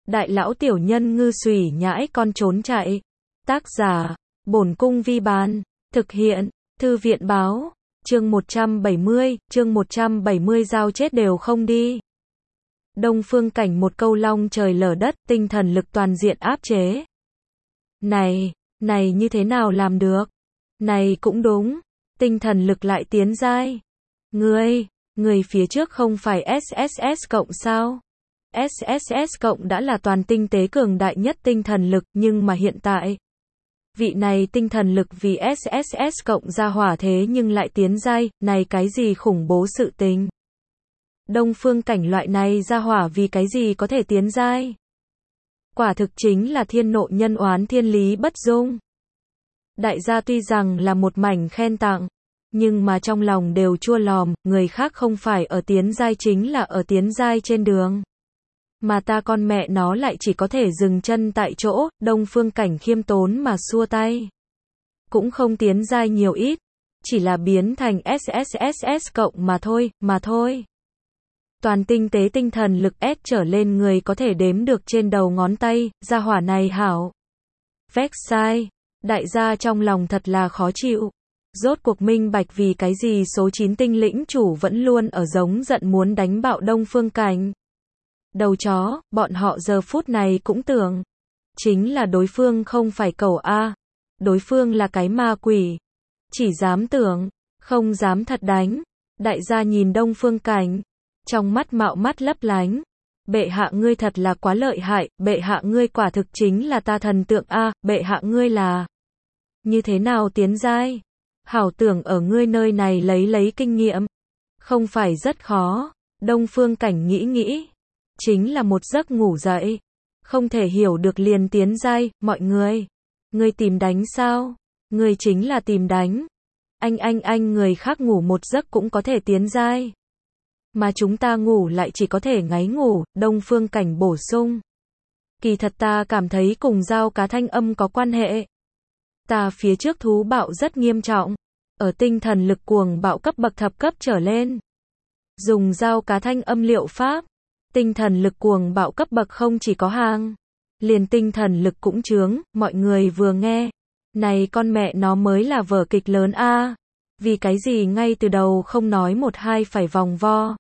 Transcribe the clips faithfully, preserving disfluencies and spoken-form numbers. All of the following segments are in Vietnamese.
Đại lão tiểu nhân ngư xùy nhãi con trốn chạy. Tác giả, Bổn Cung Vi Bán. Thực hiện, Thư viện Báo. Chương một trăm bảy mươi, chương một trăm bảy mươi giao chết đều không đi. Đông Phương Cảnh một câu long trời lở đất, tinh thần lực toàn diện áp chế. Này, này như thế nào làm được? Này cũng đúng, tinh thần lực lại tiến giai. Ngươi, người phía trước không phải ét ét ét cộng sao? ét ét ét cộng đã là toàn tinh tế cường đại nhất tinh thần lực, nhưng mà hiện tại, vị này tinh thần lực vì ét ét ét cộng ra hỏa thế nhưng lại tiến giai, này cái gì khủng bố sự tình. Đông Phương Cảnh loại này ra hỏa vì cái gì có thể tiến giai? Quả thực chính là thiên nộ nhân oán thiên lý bất dung. Đại gia tuy rằng là một mảnh khen tặng, nhưng mà trong lòng đều chua lòm, người khác không phải ở tiến giai chính là ở tiến giai trên đường. Mà ta con mẹ nó lại chỉ có thể dừng chân tại chỗ. Đông Phương Cảnh khiêm tốn mà xua tay. Cũng không tiến giai nhiều ít, chỉ là biến thành ét ét ét ét cộng mà thôi, mà thôi. Toàn tinh tế tinh thần lực S trở lên người có thể đếm được trên đầu ngón tay, gia hỏa này hảo. Vét sai, đại gia trong lòng thật là khó chịu. Rốt cuộc minh bạch vì cái gì số chín tinh lĩnh chủ vẫn luôn ở giống giận muốn đánh bạo Đông Phương Cảnh. Đầu chó, bọn họ giờ phút này cũng tưởng, chính là đối phương không phải cẩu A, đối phương là cái ma quỷ. Chỉ dám tưởng, không dám thật đánh. Đại gia nhìn Đông Phương Cảnh, trong mắt mạo mắt lấp lánh. Bệ hạ ngươi thật là quá lợi hại, bệ hạ ngươi quả thực chính là ta thần tượng A, bệ hạ ngươi là như thế nào tiến giai? Hảo tưởng ở ngươi nơi này lấy lấy kinh nghiệm. Không phải rất khó. Đông Phương Cảnh nghĩ nghĩ, chính là một giấc ngủ dậy, không thể hiểu được liền tiến giai. Mọi người, ngươi tìm đánh sao? Ngươi chính là tìm đánh. Anh anh anh người khác ngủ một giấc cũng có thể tiến giai, mà chúng ta ngủ lại chỉ có thể ngáy ngủ. Đông Phương Cảnh bổ sung, kỳ thật ta cảm thấy cùng dao cá thanh âm có quan hệ. Ta phía trước thú bạo rất nghiêm trọng, ở tinh thần lực cuồng bạo cấp bậc thập cấp trở lên. Dùng dao cá thanh âm liệu pháp, tinh thần lực cuồng bạo cấp bậc không chỉ có hàng, liền tinh thần lực cũng chướng. Mọi người vừa nghe, này con mẹ nó mới là vở kịch lớn a. Vì cái gì ngay từ đầu không nói một hai phải vòng vo.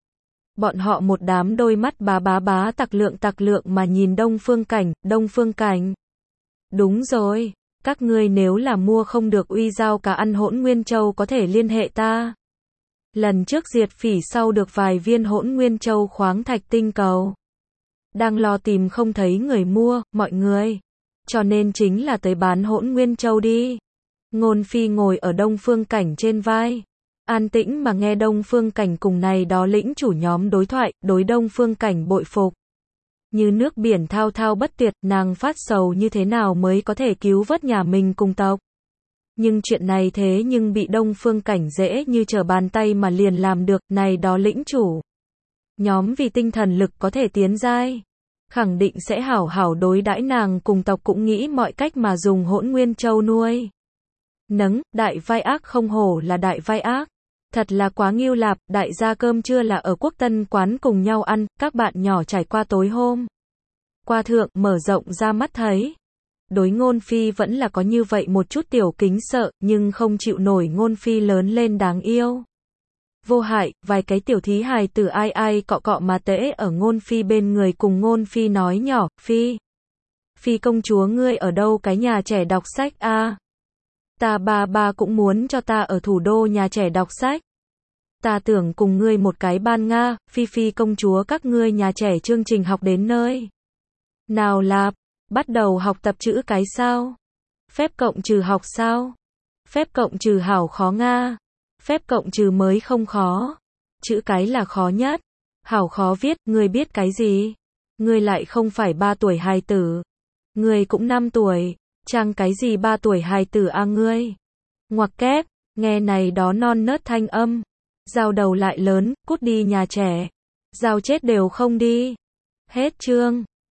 Bọn họ một đám đôi mắt bá bá bá tặc lượng tặc lượng mà nhìn Đông Phương Cảnh. Đông Phương Cảnh, đúng rồi, các ngươi nếu là mua không được uy dao cá ăn hỗn nguyên châu có thể liên hệ ta. Lần trước diệt phỉ sau được vài viên hỗn nguyên châu khoáng thạch tinh cầu, đang lo tìm không thấy người mua, mọi người, cho nên chính là tới bán hỗn nguyên châu đi. Ngôn Phi ngồi ở Đông Phương Cảnh trên vai, an tĩnh mà nghe Đông Phương Cảnh cùng này đó lĩnh chủ nhóm đối thoại. Đối Đông Phương Cảnh bội phục như nước biển thao thao bất tuyệt. Nàng phát sầu như thế nào mới có thể cứu vớt nhà mình cùng tộc. Nhưng chuyện này thế nhưng bị Đông Phương Cảnh dễ như trở bàn tay mà liền làm được. Này đó lĩnh chủ nhóm vì tinh thần lực có thể tiến giai, khẳng định sẽ hảo hảo đối đãi nàng cùng tộc, cũng nghĩ mọi cách mà dùng hỗn nguyên châu nuôi nấng. Đại vai ác không hổ là đại vai ác, thật là quá nghiêu lạp. Đại gia cơm trưa là ở Quốc Tân quán cùng nhau ăn, các bạn nhỏ trải qua tối hôm qua thượng mở rộng ra mắt thấy. Đối Ngôn Phi vẫn là có như vậy một chút tiểu kính sợ, nhưng không chịu nổi Ngôn Phi lớn lên đáng yêu. Vô hại, vài cái tiểu thí hài từ ai ai cọ cọ mà tễ ở Ngôn Phi bên người cùng Ngôn Phi nói nhỏ, Phi, Phi công chúa ngươi ở đâu cái nhà trẻ đọc sách a? À? Ta ba ba cũng muốn cho ta ở thủ đô nhà trẻ đọc sách. Ta tưởng cùng ngươi một cái ban Nga. Phi Phi công chúa các ngươi nhà trẻ chương trình học đến nơi nào lạp? Bắt đầu học tập chữ cái sao? Phép cộng trừ học sao? Phép cộng trừ hảo khó Nga. Phép cộng trừ mới không khó. Chữ cái là khó nhất. Hảo khó viết, ngươi biết cái gì? Ngươi lại không phải ba tuổi hài tử. Ngươi cũng năm tuổi. Trang cái gì ba tuổi hài tử a à ngươi? Ngoặc kép, nghe này đó non nớt thanh âm. Giao đầu lại lớn, cút đi nhà trẻ. Giao chết đều không đi. Hết chương.